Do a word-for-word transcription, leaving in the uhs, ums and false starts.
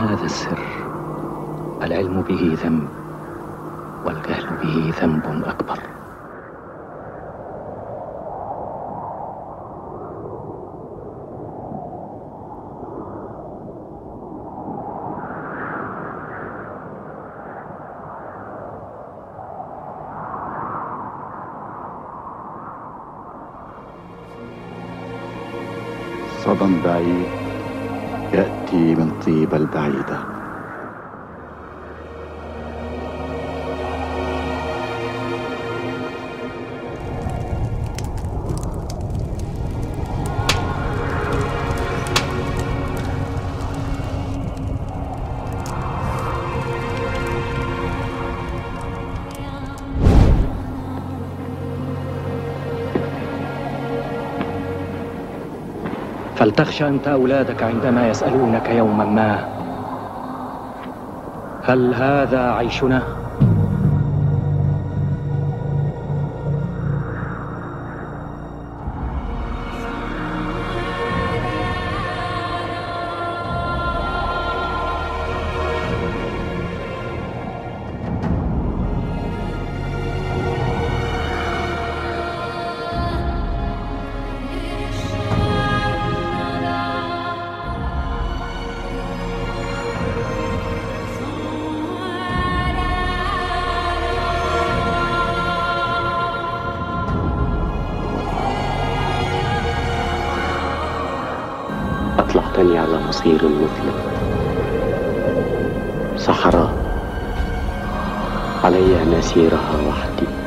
هذا السر العلم به ذنب والجهل به ذنب أكبر. صدى بعيد يأتي من طيبة البعيدة. فلتخشى أنت أولادك عندما يسألونك يوما ما: هل هذا عيشنا؟ أطلعتني على مصير مظلم، صحراء علي أن أسيرها وحدي.